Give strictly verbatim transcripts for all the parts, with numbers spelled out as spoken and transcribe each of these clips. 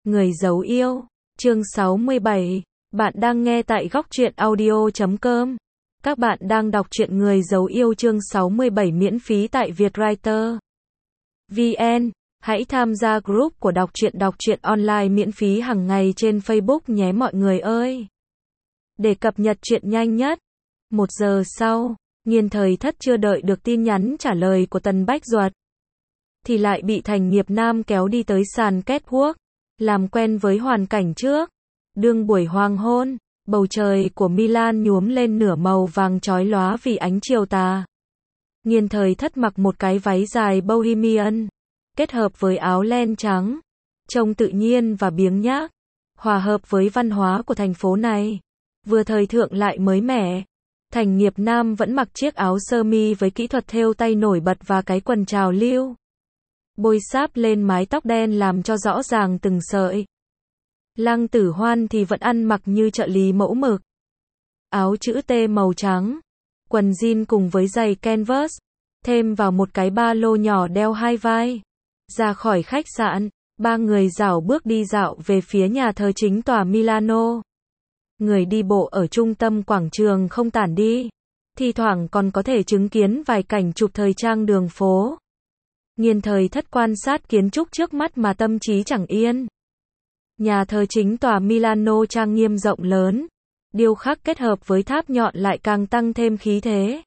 Người giấu yêu, chương sáu mươi bảy. Bạn đang nghe tại góc truyện audio chấm com. Các bạn đang đọc truyện Người giấu yêu chương sáu mươi bảy miễn phí tại Vietwriter chấm vn. Hãy tham gia group của đọc truyện đọc truyện online miễn phí hàng ngày trên Facebook nhé mọi người ơi. Để cập nhật truyện nhanh nhất. Một giờ sau, Nghiên Thời Thất chưa đợi được tin nhắn trả lời của Tần Bách Duật, thì lại bị Thành Nghiệp Nam kéo đi tới sàn catwalk, làm quen với hoàn cảnh trước. Đương buổi hoàng hôn, bầu trời của Milan nhuốm lên nửa màu vàng chói lóa vì ánh chiều tà. Nghiên Thời Thất mặc một cái váy dài bohemian, kết hợp với áo len trắng, trông tự nhiên và biếng nhác, hòa hợp với văn hóa của thành phố này, vừa thời thượng lại mới mẻ. Thành Nghiệp Nam vẫn mặc chiếc áo sơ mi với kỹ thuật thêu tay nổi bật và cái quần trào lưu, bôi sáp lên mái tóc đen làm cho rõ ràng từng sợi. Lăng Tử Hoan thì vẫn ăn mặc như trợ lý mẫu mực, áo chữ T màu trắng, quần jean cùng với giày canvas, thêm vào một cái ba lô nhỏ đeo hai vai. Ra khỏi khách sạn, ba người rảo bước đi dạo về phía nhà thờ chính tòa Milano. Người đi bộ ở trung tâm quảng trường không tản đi, thi thoảng còn có thể chứng kiến vài cảnh chụp thời trang đường phố. Nghiên Thời Thất quan sát kiến trúc trước mắt mà tâm trí chẳng yên. Nhà thờ chính tòa Milano trang nghiêm rộng lớn, điêu khắc kết hợp với tháp nhọn lại càng tăng thêm khí thế.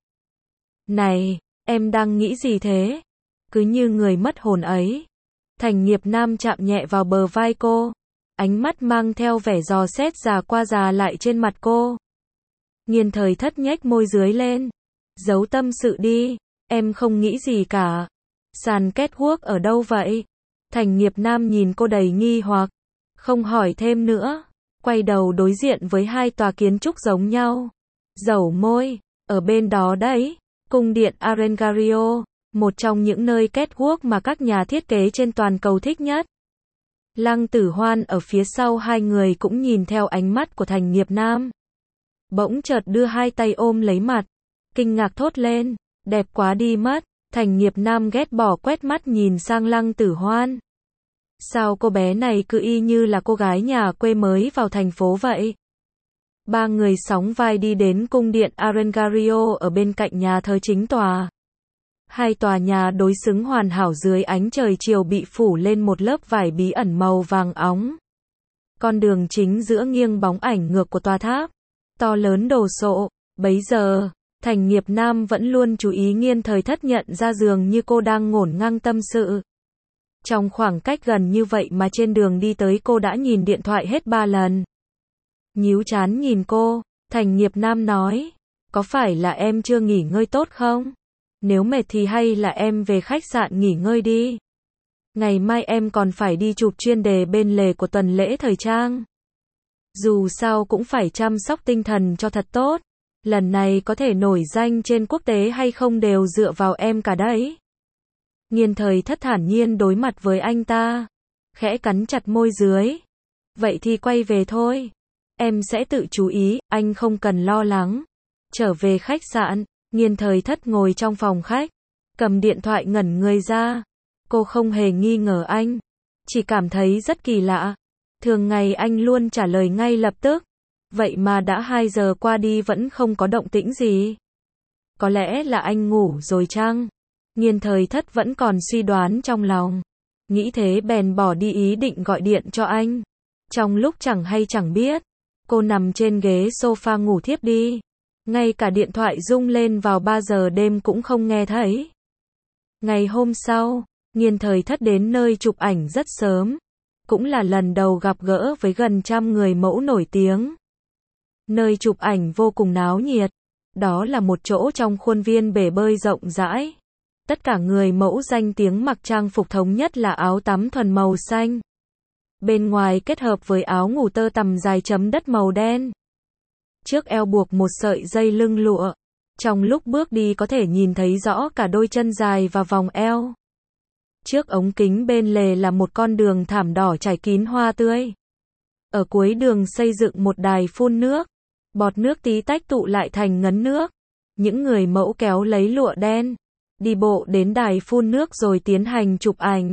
Này, em đang nghĩ gì thế? Cứ như người mất hồn ấy. Thành Nghiệp Nam chạm nhẹ vào bờ vai cô, ánh mắt mang theo vẻ dò xét già qua già lại trên mặt cô. Nghiên Thời Thất nhếch môi dưới lên. Giấu tâm sự đi, em không nghĩ gì cả. Sàn catwalk ở đâu vậy? Thành Nghiệp Nam nhìn cô đầy nghi hoặc, không hỏi thêm nữa, quay đầu đối diện với hai tòa kiến trúc giống nhau. Dẩu môi, ở bên đó đấy, cung điện Arengario, một trong những nơi catwalk mà các nhà thiết kế trên toàn cầu thích nhất. Lăng Tử Hoan ở phía sau hai người cũng nhìn theo ánh mắt của Thành Nghiệp Nam. Bỗng chợt đưa hai tay ôm lấy mặt, kinh ngạc thốt lên, đẹp quá đi mất. Thành Nghiệp Nam ghét bỏ quét mắt nhìn sang Lăng Tử Hoan. Sao cô bé này cứ y như là cô gái nhà quê mới vào thành phố vậy? Ba người sóng vai đi đến cung điện Arengario ở bên cạnh nhà thờ chính tòa. Hai tòa nhà đối xứng hoàn hảo dưới ánh trời chiều bị phủ lên một lớp vải bí ẩn màu vàng óng. Con đường chính giữa nghiêng bóng ảnh ngược của tòa tháp to lớn đồ sộ. Bấy giờ, Thành Nghiệp Nam vẫn luôn chú ý Nghiên Thời Thất nhận ra dường như cô đang ngổn ngang tâm sự. Trong khoảng cách gần như vậy mà trên đường đi tới cô đã nhìn điện thoại hết ba lần. Nhíu chán nhìn cô, Thành Nghiệp Nam nói, có phải là em chưa nghỉ ngơi tốt không? Nếu mệt thì hay là em về khách sạn nghỉ ngơi đi. Ngày mai em còn phải đi chụp chuyên đề bên lề của tuần lễ thời trang. Dù sao cũng phải chăm sóc tinh thần cho thật tốt. Lần này có thể nổi danh trên quốc tế hay không đều dựa vào em cả đấy. Nghiên Thời Thất thản nhiên đối mặt với anh ta, khẽ cắn chặt môi dưới. Vậy thì quay về thôi. Em sẽ tự chú ý, anh không cần lo lắng. Trở về khách sạn, Nghiên Thời Thất ngồi trong phòng khách, cầm điện thoại ngẩn người ra. Cô không hề nghi ngờ anh, chỉ cảm thấy rất kỳ lạ. Thường ngày anh luôn trả lời ngay lập tức. Vậy mà đã hai giờ qua đi vẫn không có động tĩnh gì. Có lẽ là anh ngủ rồi chăng? Nghiên Thời Thất vẫn còn suy đoán trong lòng. Nghĩ thế bèn bỏ đi ý định gọi điện cho anh. Trong lúc chẳng hay chẳng biết, cô nằm trên ghế sofa ngủ thiếp đi. Ngay cả điện thoại rung lên vào ba giờ đêm cũng không nghe thấy. Ngày hôm sau, Nghiên Thời Thất đến nơi chụp ảnh rất sớm. Cũng là lần đầu gặp gỡ với gần trăm người mẫu nổi tiếng. Nơi chụp ảnh vô cùng náo nhiệt. Đó là một chỗ trong khuôn viên bể bơi rộng rãi. Tất cả người mẫu danh tiếng mặc trang phục thống nhất là áo tắm thuần màu xanh. Bên ngoài kết hợp với áo ngủ tơ tằm dài chấm đất màu đen. Trước eo buộc một sợi dây lưng lụa. Trong lúc bước đi có thể nhìn thấy rõ cả đôi chân dài và vòng eo. Trước ống kính bên lề là một con đường thảm đỏ trải kín hoa tươi. Ở cuối đường xây dựng một đài phun nước. Bọt nước tí tách tụ lại thành ngấn nước. Những người mẫu kéo lấy lụa đen, đi bộ đến đài phun nước rồi tiến hành chụp ảnh.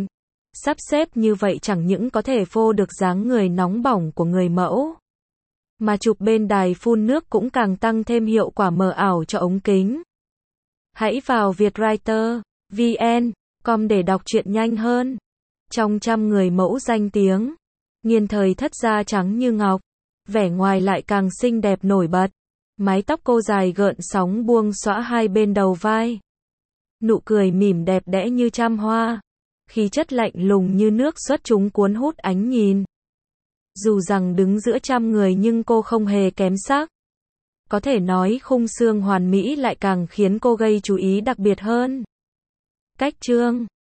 Sắp xếp như vậy chẳng những có thể phô được dáng người nóng bỏng của người mẫu, mà chụp bên đài phun nước cũng càng tăng thêm hiệu quả mờ ảo cho ống kính. Hãy vào vietwriter chấm vn chấm com để đọc truyện nhanh hơn. Trong trăm người mẫu danh tiếng, Nghiên Thời Thất da trắng như ngọc, vẻ ngoài lại càng xinh đẹp nổi bật. Mái tóc cô dài gợn sóng buông xõa hai bên đầu vai. Nụ cười mỉm đẹp đẽ như trăm hoa. Khí chất lạnh lùng như nước xuất chúng cuốn hút ánh nhìn. Dù rằng đứng giữa trăm người nhưng cô không hề kém sắc. Có thể nói khung xương hoàn mỹ lại càng khiến cô gây chú ý đặc biệt hơn. Cách trương